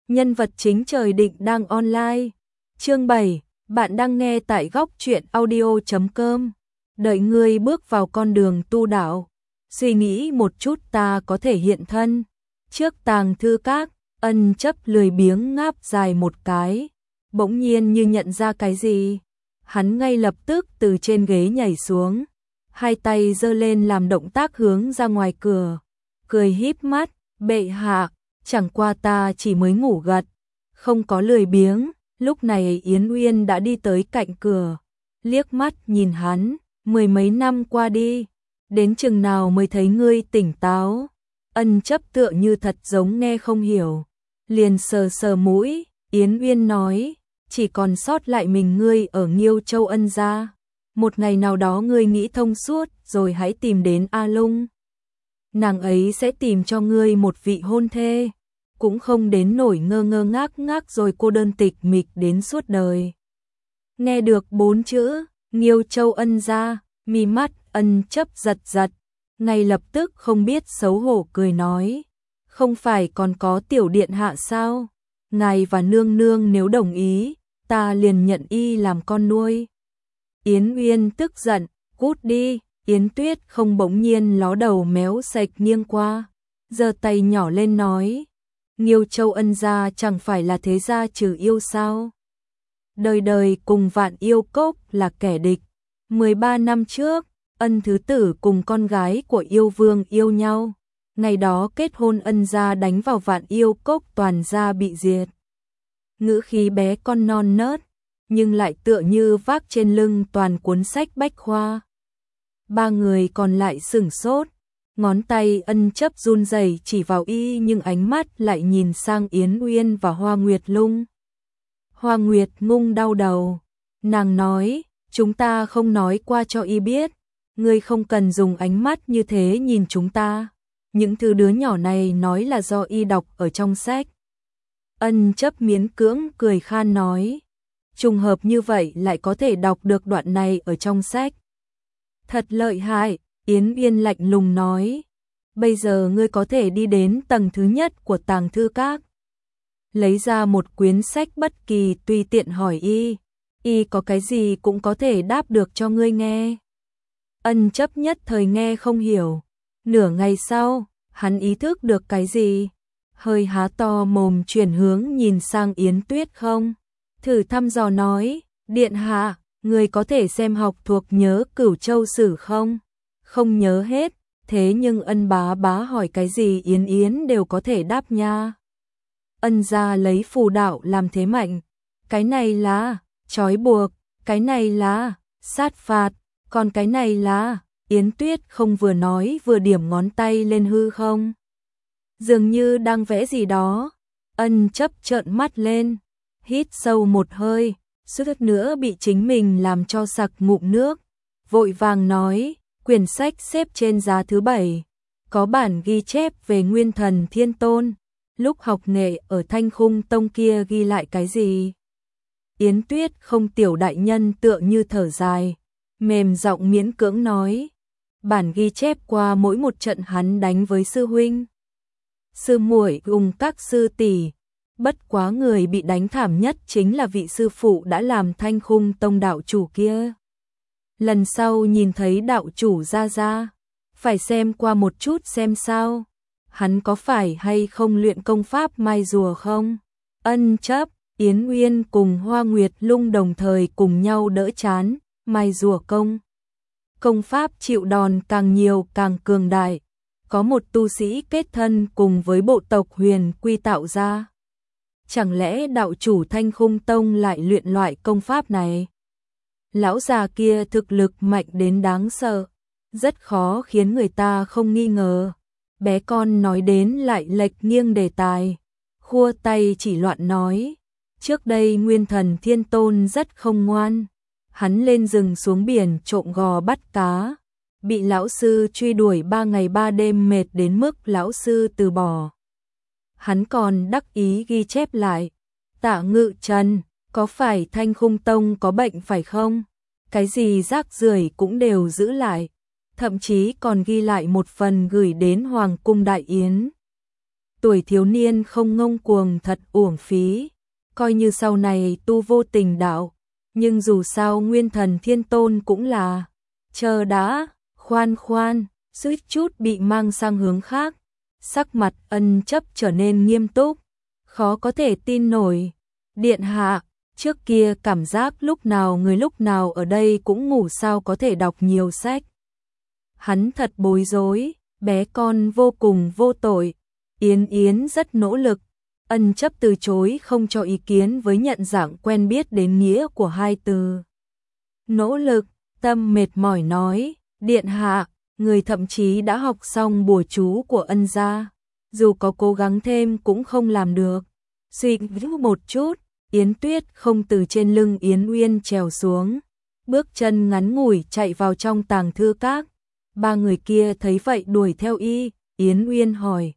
Nhân vật chính trời định đang online. Chương 7, bạn đang nghe tại góc truyện audio.com. Đợi ngươi bước vào con đường tu đạo, suy nghĩ một chút ta có thể hiện thân. Trước tàng thư các, Ân Chấp lười biếng ngáp dài một cái, bỗng nhiên như nhận ra cái gì. Hắn ngay lập tức từ trên ghế nhảy xuống, hai tay giơ lên làm động tác hướng ra ngoài cửa, cười híp mắt, bệ hạ, chẳng qua ta chỉ mới ngủ gật, không có lười biếng. Lúc này Yến Uyên đã đi tới cạnh cửa, liếc mắt nhìn hắn, mười mấy năm qua đi, đến chừng nào mới thấy ngươi tỉnh táo. Ân Chấp tựa như thật giống nghe không hiểu, liền sờ sờ mũi. Yến Uyên nói, chỉ còn sót lại mình ngươi ở Nghiêu Châu Ân gia. Một ngày nào đó ngươi nghĩ thông suốt rồi hãy tìm đến A Lung. Nàng ấy sẽ tìm cho ngươi một vị hôn thê, cũng không đến nổi ngơ ngơ ngác ngác rồi cô đơn tịch mịch đến suốt đời. Nghe được 4 chữ Nghiêu Châu Ân gia, mi mắt Ân Chấp giật giật, ngay lập tức không biết xấu hổ cười nói, không phải còn có tiểu điện hạ sao? Ngài và nương nương nếu đồng ý, ta liền nhận y làm con nuôi. Yến Uyên tức giận, cút đi. Yến Tuyết không bỗng nhiên ló đầu méo sạch nghiêng qua, giơ tay nhỏ lên nói, Nghiêu Châu Ân gia chẳng phải là thế gia trừ yêu sao? Đời đời cùng Vạn Yêu Cốc là kẻ địch. 13 năm trước, Ân thứ tử cùng con gái của yêu vương yêu nhau. Ngày đó kết hôn Ân gia đánh vào Vạn Yêu Cốc toàn gia bị diệt. Ngữ khí bé con non nớt, nhưng lại tựa như vác trên lưng toàn cuốn sách bách khoa. Ba người còn lại sửng sốt, ngón tay Ân Chấp run rẩy chỉ vào y nhưng ánh mắt lại nhìn sang Yến Uyên và Hoa Nguyệt Lung. Hoa Nguyệt Ngung đau đầu, nàng nói, chúng ta không nói qua cho y biết, ngươi không cần dùng ánh mắt như thế nhìn chúng ta, những thứ đứa nhỏ này nói là do y đọc ở trong sách. Ân Chấp miễn cưỡng cười khan nói, trùng hợp như vậy lại có thể đọc được đoạn này ở trong sách. Thật lợi hại. Yến Uyên lạnh lùng nói, bây giờ ngươi có thể đi đến tầng thứ nhất của tàng thư các, lấy ra một quyển sách bất kỳ tùy tiện hỏi y có cái gì cũng có thể đáp được cho ngươi nghe. Ân Chấp nhất thời nghe không hiểu, nửa ngày sau, hắn ý thức được cái gì, hơi há to mồm chuyển hướng nhìn sang Yến Tuyết không, thử thăm dò nói, điện hạ, người có thể xem học thuộc nhớ Cửu Châu Sử không? Không nhớ hết, thế nhưng Ân bá bá hỏi cái gì Yến Yến đều có thể đáp nha. Ân gia lấy phù đạo làm thế mạnh, cái này là trói buộc, cái này là sát phạt, còn cái này là... Yến Tuyết không vừa nói vừa điểm ngón tay lên hư không, dường như đang vẽ gì đó. Ân Chấp trợn mắt lên, hít sâu một hơi, suýt nữa bị chính mình làm cho sặc ngụm nước, vội vàng nói, quyển sách xếp trên giá thứ 7, có bản ghi chép về Nguyên Thần Thiên Tôn, lúc học nghệ ở Thanh Khung Tông kia ghi lại cái gì? Yến Tuyết không tiểu đại nhân tựa như thở dài, mềm giọng miễn cưỡng nói, bản ghi chép qua mỗi một trận hắn đánh với sư huynh, sư muội cùng các sư tỷ. Bất quá người bị đánh thảm nhất chính là vị sư phụ đã làm Thanh Khung Tông đạo chủ kia. Lần sau nhìn thấy đạo chủ ra, phải xem qua một chút xem sao, hắn có phải hay không luyện công pháp mai rùa không? Ân Chấp, Yến Uyên cùng Hoa Nguyệt Lung đồng thời cùng nhau đỡ chán, mai rùa công pháp chịu đòn càng nhiều càng cường đại, có một tu sĩ kết thân cùng với bộ tộc Huyền Quy tạo ra. Chẳng lẽ đạo chủ Thanh Khung Tông lại luyện loại công pháp này? Lão già kia thực lực mạnh đến đáng sợ, rất khó khiến người ta không nghi ngờ. Bé con nói đến lại lệch nghiêng đề tài, khua tay chỉ loạn nói, trước đây Nguyên Thần Thiên Tôn rất không ngoan, hắn lên rừng xuống biển trộm gò bắt cá, bị lão sư truy đuổi 3 ngày 3 đêm mệt đến mức lão sư từ bỏ. Hắn còn đắc ý ghi chép lại, Tạ Ngự Trần, có phải Thanh Khung Tông có bệnh phải không? Cái gì rác rưởi cũng đều giữ lại, thậm chí còn ghi lại một phần gửi đến Hoàng cung Đại Yến. tuổi thiếu niên không ngông cuồng thật uổng phí, coi như sau này tu vô tình đạo, nhưng dù sao Nguyên Thần Thiên Tôn cũng là, chờ đã, khoan, suýt chút bị mang sang hướng khác, sắc mặt Ân Chấp trở nên nghiêm túc, khó có thể tin nổi, điện hạ, trước kia cảm giác lúc nào ở đây cũng ngủ sao có thể đọc nhiều sách. Hắn thật bối rối, bé con vô cùng vô tội, Yến rất nỗ lực, Ân Chấp từ chối không cho ý kiến với nhận dạng quen biết đến nghĩa của hai từ. Nỗ lực, Tâm mệt mỏi nói, điện hạ, người thậm chí đã học xong bùa chú của Ân gia, dù có cố gắng thêm cũng không làm được. Suy nghĩ một chút, Yến Tuyết không từ trên lưng Yến Uyên trèo xuống, bước chân ngắn ngủi chạy vào trong tàng thư các. Ba người kia thấy vậy đuổi theo y, Yến Uyên hỏi.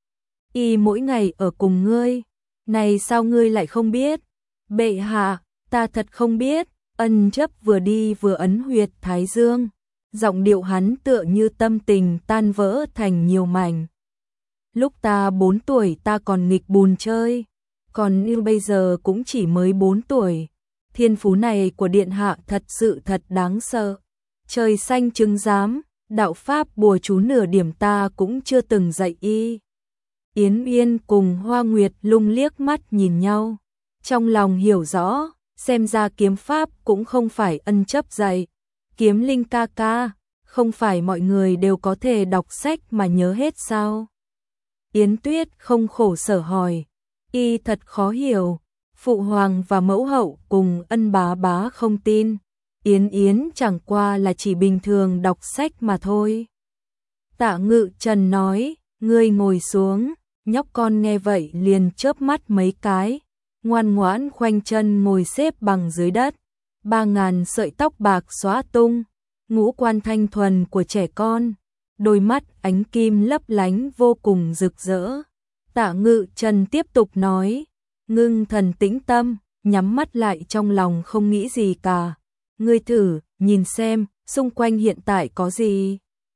Y mỗi ngày ở cùng ngươi, này sao ngươi lại không biết? Bệ hạ, ta thật không biết. Ân Chấp vừa đi vừa ấn huyệt thái dương, giọng điệu hắn tựa như tâm tình tan vỡ thành nhiều mảnh. Lúc ta 4 tuổi ta còn nghịch bùn chơi, còn như bây giờ cũng chỉ mới 4 tuổi. Thiên phú này của điện hạ thật sự thật đáng sợ. Trời xanh chứng giám, đạo pháp bùa chú nửa điểm ta cũng chưa từng dạy y. Yến Uyên cùng Hoa Nguyệt Lung liếc mắt nhìn nhau, trong lòng hiểu rõ, xem ra kiếm pháp cũng không phải Ân Chấp dạy. Kiếm Linh ca ca, không phải mọi người đều có thể đọc sách mà nhớ hết sao? Yến Tuyết không khổ sở hỏi, y thật khó hiểu, phụ hoàng và mẫu hậu cùng Ân bá bá không tin, Yến chẳng qua là chỉ bình thường đọc sách mà thôi. Tạ Ngự Trần nói, ngươi ngồi xuống, nhóc con nghe vậy liền chớp mắt mấy cái, ngoan ngoãn khoanh chân ngồi xếp bằng dưới đất, 3000 sợi tóc bạc xóa tung, ngũ quan thanh thuần của trẻ con, đôi mắt ánh kim lấp lánh vô cùng rực rỡ. Tạ Ngự Trần tiếp tục nói, ngưng thần tĩnh tâm, nhắm mắt lại trong lòng không nghĩ gì cả. Ngươi thử, nhìn xem, xung quanh hiện tại có gì.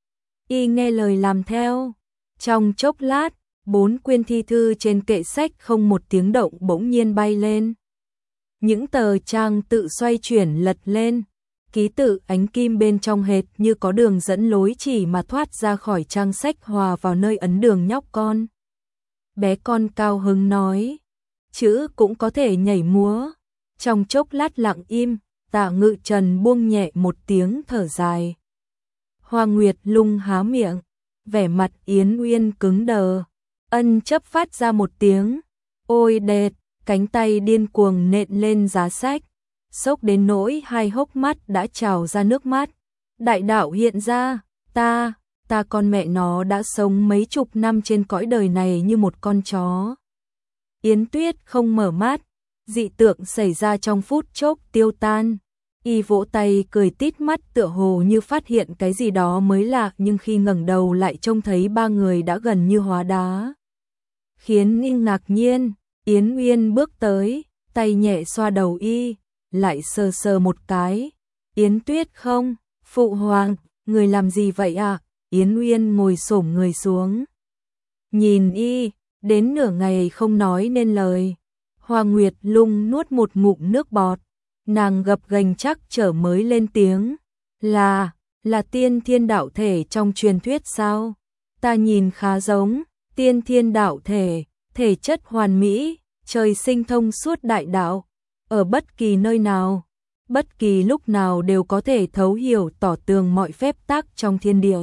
Y nghe lời làm theo. Trong chốc lát, 4 quyển thi thư trên kệ sách không một tiếng động bỗng nhiên bay lên. Những tờ trang tự xoay chuyển lật lên, ký tự ánh kim bên trong hệt như có đường dẫn lối chỉ mà thoát ra khỏi trang sách hòa vào nơi ấn đường nhóc con. Bé con cao hứng nói, chữ cũng có thể nhảy múa. Trong chốc lát lặng im, Tạ Ngự Trần buông nhẹ một tiếng thở dài. Hoa Nguyệt Lung há miệng, vẻ mặt Yến Uyên cứng đờ. Ân Chấp phát ra một tiếng, ôi đệt, cánh tay điên cuồng nện lên giá sách, sốc đến nỗi hai hốc mắt đã trào ra nước mắt. Đại đạo hiện ra, ta con mẹ nó đã sống mấy chục năm trên cõi đời này như một con chó. Yến Tuyết không mở mắt, dị tượng xảy ra trong phút chốc tiêu tan. Y vỗ tay cười tít mắt tựa hồ như phát hiện cái gì đó mới lạ, nhưng khi ngẩng đầu lại trông thấy ba người đã gần như hóa đá. Khiến Y ngạc nhiên, Yến Uyên bước tới, tay nhẹ xoa đầu Y, lại sờ sờ một cái. Yến Tuyết không, phụ hoàng, người làm gì vậy ạ? Yến Uyên ngồi xổm người xuống, nhìn Y, đến nửa ngày không nói nên lời. Hoa Nguyệt Lung nuốt một ngụm nước bọt, nàng gập ghềnh chắc trở mới lên tiếng, là tiên thiên đạo thể trong truyền thuyết sao? Ta nhìn khá giống, tiên thiên đạo thể, thể chất hoàn mỹ, trời sinh thông suốt đại đạo, ở bất kỳ nơi nào, bất kỳ lúc nào đều có thể thấu hiểu tỏ tường mọi phép tắc trong thiên địa.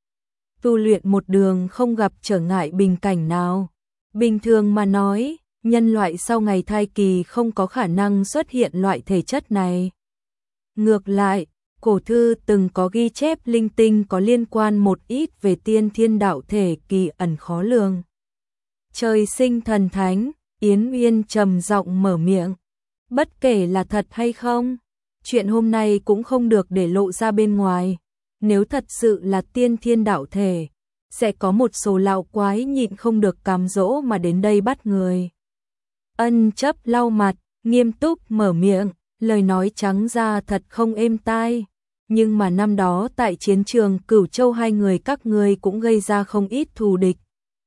Tu luyện một đường không gặp trở ngại bình cảnh nào. Bình thường mà nói, nhân loại sau ngày thai kỳ không có khả năng xuất hiện loại thể chất này. Ngược lại, cổ thư từng có ghi chép linh tinh có liên quan một ít về tiên thiên đạo thể kỳ ẩn khó lường. Trời sinh thần thánh, Yến Uyên trầm giọng mở miệng. Bất kể là thật hay không, chuyện hôm nay cũng không được để lộ ra bên ngoài. Nếu thật sự là tiên thiên đạo thể, sẽ có một số lão quái nhịn không được cám dỗ mà đến đây bắt người. Ân Chấp lau mặt, nghiêm túc mở miệng, lời nói trắng ra thật không êm tai. Nhưng mà năm đó tại chiến trường Cửu Châu hai người các ngươi cũng gây ra không ít thù địch.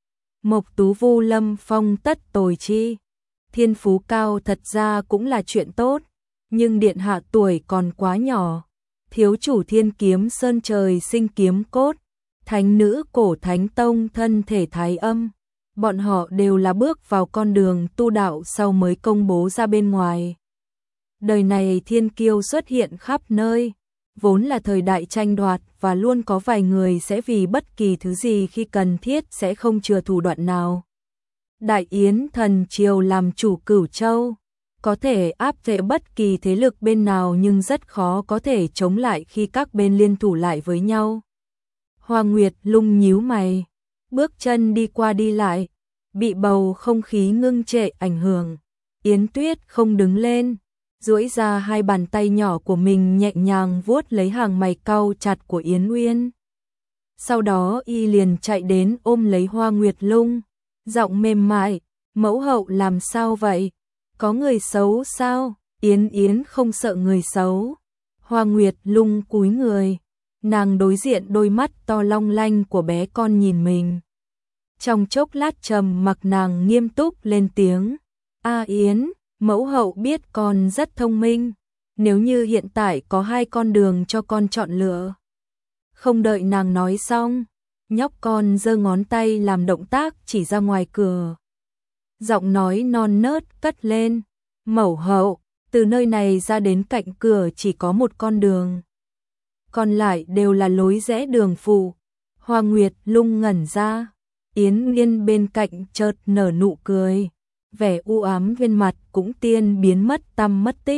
Mộc tú vu lâm phong tất tồi chi. Thiên phú cao thật ra cũng là chuyện tốt, nhưng điện hạ tuổi còn quá nhỏ. Thiếu chủ Thiên Kiếm Sơn trời sinh kiếm cốt, thánh nữ Cổ Thánh Tông thân thể thái âm. Bọn họ đều là bước vào con đường tu đạo sau mới công bố ra bên ngoài. Đời này thiên kiêu xuất hiện khắp nơi, vốn là thời đại tranh đoạt và luôn có vài người sẽ vì bất kỳ thứ gì khi cần thiết sẽ không chừa thủ đoạn nào. Đại Yến thần triều làm chủ Cửu Châu, có thể áp chế bất kỳ thế lực bên nào nhưng rất khó có thể chống lại khi các bên liên thủ lại với nhau. Hoa Nguyệt Lung nhíu mày, bước chân đi qua đi lại, bị bầu không khí ngưng trệ ảnh hưởng. Yến Tuyết không đứng lên, duỗi ra hai bàn tay nhỏ của mình nhẹ nhàng vuốt lấy hàng mày cau chặt của Yến Uyên. Sau đó y liền chạy đến ôm lấy Hoa Nguyệt Lung, giọng mềm mại, mẫu hậu làm sao vậy? Có người xấu sao? Yến Yến không sợ người xấu. Hoa Nguyệt Lung cúi người, nàng đối diện đôi mắt to long lanh của bé con nhìn mình. Trong chốc lát trầm mặc nàng nghiêm túc lên tiếng, A Yến, mẫu hậu biết con rất thông minh, nếu như hiện tại có hai con đường cho con chọn lựa. Không đợi nàng nói xong, nhóc con giơ ngón tay làm động tác chỉ ra ngoài cửa. Giọng nói non nớt cất lên, mẫu hậu, từ nơi này ra đến cạnh cửa chỉ có một con đường. Còn lại đều là lối rẽ đường phụ. Hoa Nguyệt Lung ngẩn ra, Yến Nguyên bên cạnh chợt nở nụ cười, vẻ u ám bên mặt cũng tiên biến mất tăm mất tích.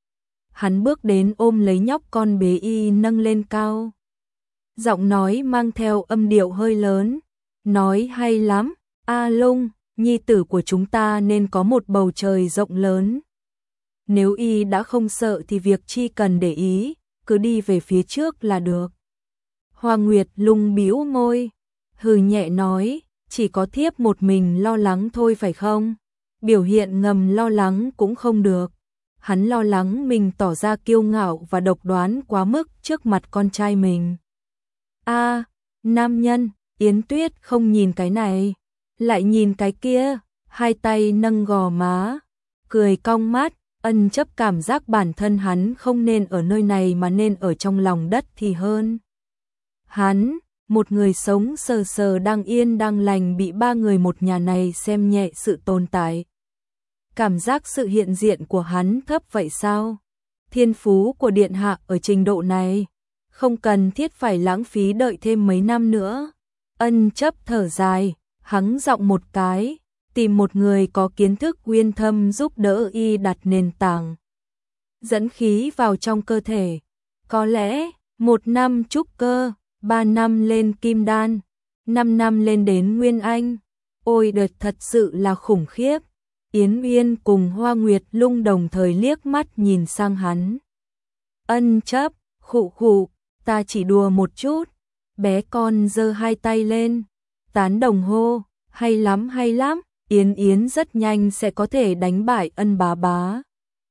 Hắn bước đến ôm lấy nhóc con bế y nâng lên cao. Giọng nói mang theo âm điệu hơi lớn, nói hay lắm, A Lung, nhi tử của chúng ta nên có một bầu trời rộng lớn. Nếu y đã không sợ thì việc chi cần để ý, cứ đi về phía trước là được. Hoa Nguyệt Lung bĩu môi, hừ nhẹ nói, chỉ có thiếp một mình lo lắng thôi phải không? Biểu hiện ngầm lo lắng cũng không được. Hắn lo lắng mình tỏ ra kiêu ngạo và độc đoán quá mức trước mặt con trai mình. A, nam nhân, Yến Tuyết không nhìn cái này, lại nhìn cái kia, hai tay nâng gò má, cười cong mắt, ân chấp cảm giác bản thân hắn không nên ở nơi này mà nên ở trong lòng đất thì hơn. Hắn, một người sống sờ sờ đang yên đang lành bị ba người một nhà này xem nhẹ sự tồn tại. Cảm giác sự hiện diện của hắn thấp vậy sao? Thiên phú của điện hạ ở trình độ này, không cần thiết phải lãng phí đợi thêm mấy năm nữa. Ân chấp thở dài, hắng giọng một cái, tìm một người có kiến thức uyên thâm giúp đỡ y đặt nền tảng. Dẫn khí vào trong cơ thể, có lẽ 1 năm trúc cơ, 3 năm lên kim đan, 5 năm lên đến nguyên anh. Ôi đợt thật sự là khủng khiếp. Yến Uyên cùng Hoa Nguyệt Lung đồng thời liếc mắt nhìn sang hắn. Ân chấp, khụ khụ, ta chỉ đùa một chút. Bé con giơ hai tay lên, tán đồng hô, hay lắm hay lắm, Yến Yến rất nhanh sẽ có thể đánh bại Ân bá bá.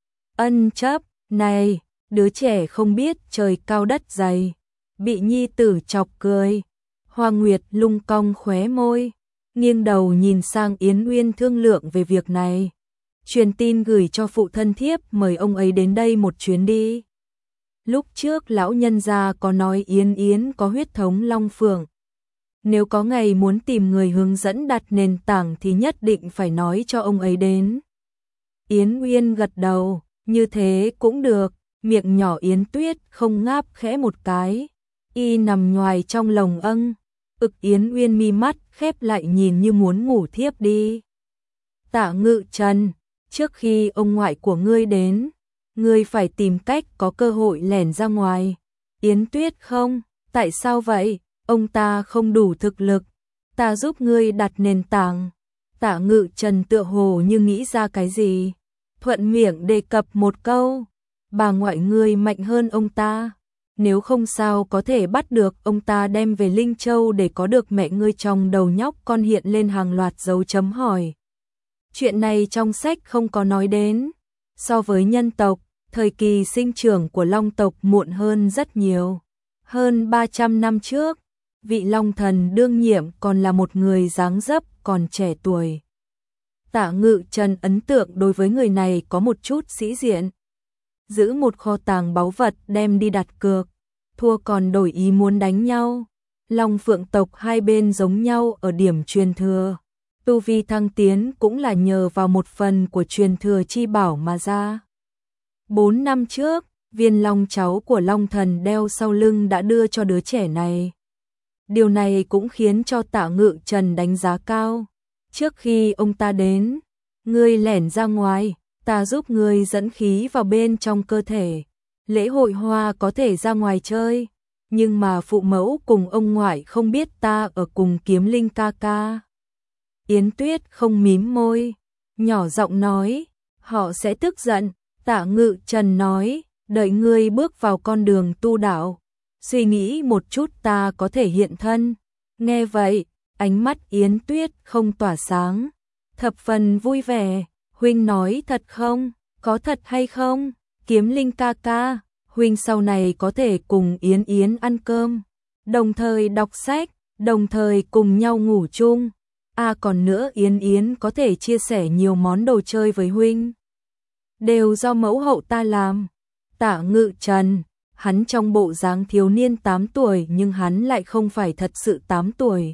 Ân chấp, này, đứa trẻ không biết trời cao đất dày, bị nhi tử chọc cười. Hoa Nguyệt Lung cong khóe môi, nghiêng đầu nhìn sang Yến Uyên thương lượng về việc này. Truyền tin gửi cho phụ thân thiếp mời ông ấy đến đây một chuyến đi. Lúc trước lão nhân gia có nói Yến Yến có huyết thống Long Phượng. Nếu có ngày muốn tìm người hướng dẫn đặt nền tảng thì nhất định phải nói cho ông ấy đến. Yến Uyên gật đầu, như thế cũng được, miệng nhỏ Yến Tuyết không ngáp khẽ một cái. Y nằm nhoài trong lồng âng, Yến Uyên mi mắt khép lại nhìn như muốn ngủ thiếp đi. Tạ Ngự Trần, trước khi ông ngoại của ngươi đến, ngươi phải tìm cách có cơ hội lẻn ra ngoài. Yến Tuyết không, tại sao vậy? Ông ta không đủ thực lực, ta giúp ngươi đặt nền tảng. Tạ Ngự Trần tựa hồ như nghĩ ra cái gì, thuận miệng đề cập một câu, bà ngoại ngươi mạnh hơn ông ta. Nếu không sao có thể bắt được ông ta đem về Linh Châu để có được mẹ ngươi. Trong đầu nhóc con hiện lên hàng loạt dấu chấm hỏi. Chuyện này trong sách không có nói đến. So với nhân tộc, thời kỳ sinh trưởng của Long tộc muộn hơn rất nhiều. Hơn 300 năm trước, vị Long Thần đương nhiệm còn là một người dáng dấp còn trẻ tuổi. Tạ Ngự Trần ấn tượng đối với người này có một chút sĩ diện. Giữ một kho tàng báu vật đem đi đặt cược, thua còn đổi ý muốn đánh nhau. Long Phượng tộc hai bên giống nhau ở điểm truyền thừa. Tu vi thăng tiến cũng là nhờ vào một phần của truyền thừa chi bảo mà ra. 4 năm trước, viên long cháu của Long Thần đeo sau lưng đã đưa cho đứa trẻ này. Điều này cũng khiến cho Tạ Ngự Trần đánh giá cao. Trước khi ông ta đến, ngươi lẻn ra ngoài, ta giúp ngươi dẫn khí vào bên trong cơ thể. Lễ hội hoa có thể ra ngoài chơi, nhưng mà phụ mẫu cùng ông ngoại không biết ta ở cùng Kiếm Linh ca ca. Yến Tuyết không mím môi, nhỏ giọng nói, họ sẽ tức giận. Tạ Ngự Trần nói, đợi ngươi bước vào con đường tu đạo, suy nghĩ một chút ta có thể hiện thân. Nghe vậy, ánh mắt Yến Tuyết không tỏa sáng, thập phần vui vẻ. Huynh nói thật không? Có thật hay không? Kiếm Linh ca ca, huynh sau này có thể cùng Yến Yến ăn cơm, đồng thời đọc sách, đồng thời cùng nhau ngủ chung. Còn nữa Yến Yến có thể chia sẻ nhiều món đồ chơi với huynh. Đều do mẫu hậu ta làm. Tạ Ngự Trần, hắn trong bộ dáng thiếu niên 8 tuổi nhưng hắn lại không phải thật sự 8 tuổi.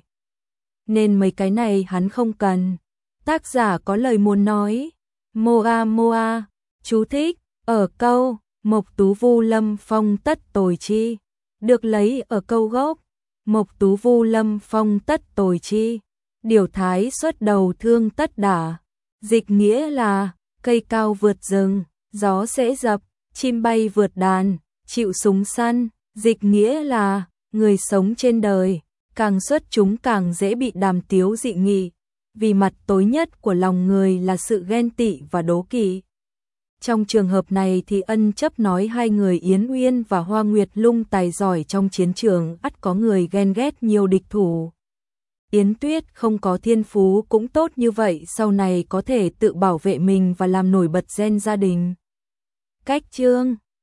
Nên mấy cái này hắn không cần. Tác giả có lời muốn nói. Moa Moa, chú thích, ở câu, Mộc Tú Vu Lâm Phong tất tồi chi. Được lấy ở câu gốc, Mộc Tú Vu Lâm Phong tất tồi chi. Điều thái xuất đầu thương tất đả. Dịch nghĩa là, cây cao vượt rừng, gió sẽ dập, chim bay vượt đàn, chịu súng săn. Dịch nghĩa là, người sống trên đời, càng xuất chúng càng dễ bị đàm tiếu dị nghị. Vì mặt tối nhất của lòng người là sự ghen tị và đố kỵ. Trong trường hợp này thì ân chấp nói hai người Yến Uyên và Hoa Nguyệt Lung tài giỏi trong chiến trường, ắt có người ghen ghét nhiều địch thủ. Yến Tuyết không có thiên phú cũng tốt như vậy, sau này có thể tự bảo vệ mình và làm nổi bật gen gia đình. Cách chương